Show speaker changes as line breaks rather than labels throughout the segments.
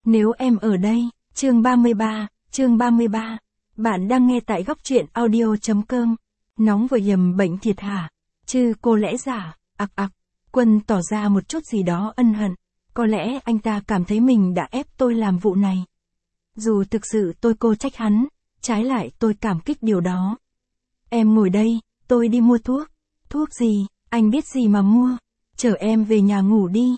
Nếu em ở đây, chương 33. Bạn đang nghe tại góc truyện audio.com. Nóng vừa dầm bệnh thiệt hả? Chứ cô lẽ giả, Quân tỏ ra một chút gì đó ân hận. Có lẽ anh ta cảm thấy mình đã ép tôi làm vụ này. Dù thực sự tôi cô trách hắn, trái lại tôi cảm kích điều đó. Em ngồi đây, tôi đi mua thuốc. Thuốc gì, anh biết gì mà mua. Chở em về nhà ngủ đi.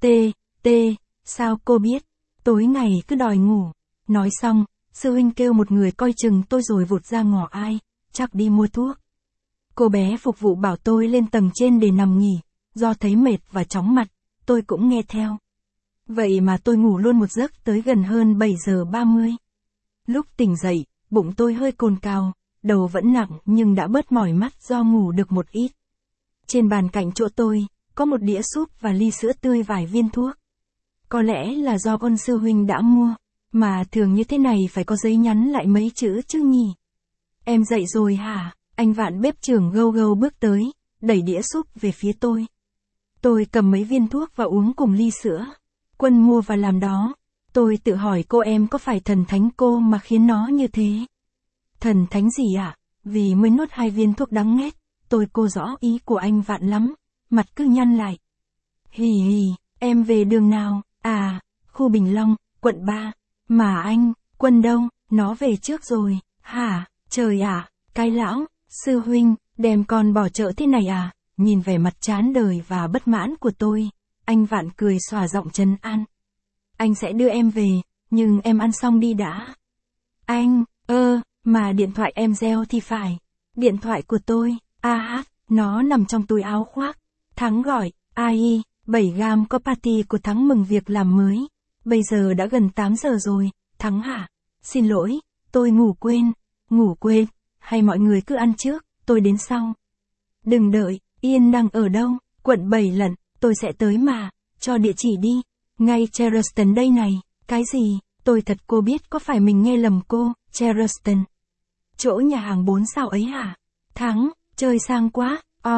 Sao cô biết? Tối ngày cứ đòi ngủ. Nói xong, sư huynh kêu một người coi chừng tôi rồi vụt ra ngõ ai, chắc đi mua thuốc. Cô bé phục vụ bảo tôi lên tầng trên để nằm nghỉ, do thấy mệt và chóng mặt, tôi cũng nghe theo. Vậy mà tôi ngủ luôn một giấc tới gần hơn 7 giờ 30. Lúc tỉnh dậy, bụng tôi hơi cồn cào, đầu vẫn nặng nhưng đã bớt mỏi mắt do ngủ được một ít. Trên bàn cạnh chỗ tôi, có một đĩa súp và ly sữa tươi vài viên thuốc. Có lẽ là do con sư huynh đã mua, mà thường như thế này phải có giấy nhắn lại mấy chữ chứ nhỉ. Em dậy rồi hả? Anh Vạn bếp trưởng gâu bước tới, đẩy đĩa súp về phía tôi. Tôi cầm mấy viên thuốc và uống cùng ly sữa. Quân mua và làm đó. Tôi tự hỏi cô em có phải thần thánh cô mà khiến nó như thế? Thần thánh gì ạ? Vì mới nuốt 2 viên thuốc đắng nghét, tôi cô rõ ý của anh Vạn lắm, mặt cứ nhăn lại. Hì, em về đường nào? À, khu Bình Long, quận 3. Mà anh, Quân đâu? Nó về trước rồi. Hả? Trời ạ, cái lão, sư huynh, đem con bỏ chợ thế này à? Nhìn vẻ mặt chán đời và bất mãn của tôi, anh Vạn cười xòa giọng trấn an. Anh sẽ đưa em về, nhưng em ăn xong đi đã. Anh, mà điện thoại em reo thì phải. Điện thoại của tôi, nó nằm trong túi áo khoác. Thắng gọi, 7 gam có party của Thắng mừng việc làm mới. Bây giờ đã gần 8 giờ rồi, Thắng hả? Xin lỗi, tôi ngủ quên, hay mọi người cứ ăn trước, tôi đến sau. Đừng đợi, Yên đang ở đâu? Quận 7 lận, tôi sẽ tới mà, cho địa chỉ đi. Ngay Charleston đây này, cái gì? Tôi thật cô biết có phải mình nghe lầm cô, Charleston. Chỗ nhà hàng 4 sao ấy hả? Thắng, chơi sang quá,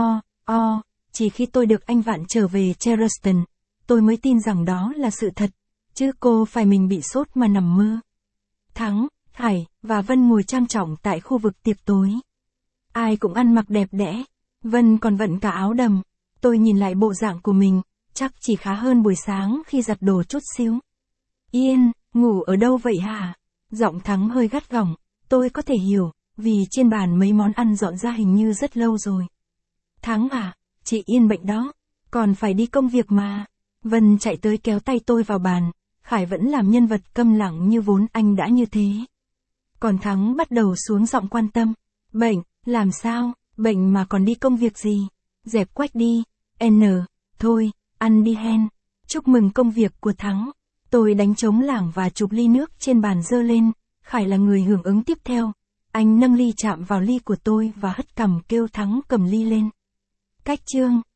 chỉ khi tôi được anh Vạn trở về Charleston, tôi mới tin rằng đó là sự thật, chứ cô phải mình bị sốt mà nằm mơ. Thắng, Hải và Vân ngồi trang trọng tại khu vực tiệc tối. Ai cũng ăn mặc đẹp đẽ, Vân còn vận cả áo đầm. Tôi nhìn lại bộ dạng của mình, chắc chỉ khá hơn buổi sáng khi giặt đồ chút xíu. Yên, ngủ ở đâu vậy hả? Giọng Thắng hơi gắt gỏng, tôi có thể hiểu, vì trên bàn mấy món ăn dọn ra hình như rất lâu rồi. Thắng à, chị Yên bệnh đó, còn phải đi công việc mà. Vân chạy tới kéo tay tôi vào bàn, Khải vẫn làm nhân vật câm lặng như vốn anh đã như thế. Còn Thắng bắt đầu xuống giọng quan tâm. Bệnh, làm sao, bệnh mà còn đi công việc gì? Dẹp quách đi, thôi, ăn đi hen. Chúc mừng công việc của Thắng. Tôi đánh trống lảng và chụp ly nước trên bàn dơ lên, Khải là người hưởng ứng tiếp theo. Anh nâng ly chạm vào ly của tôi và hất cằm kêu Thắng cầm ly lên. Cách chương,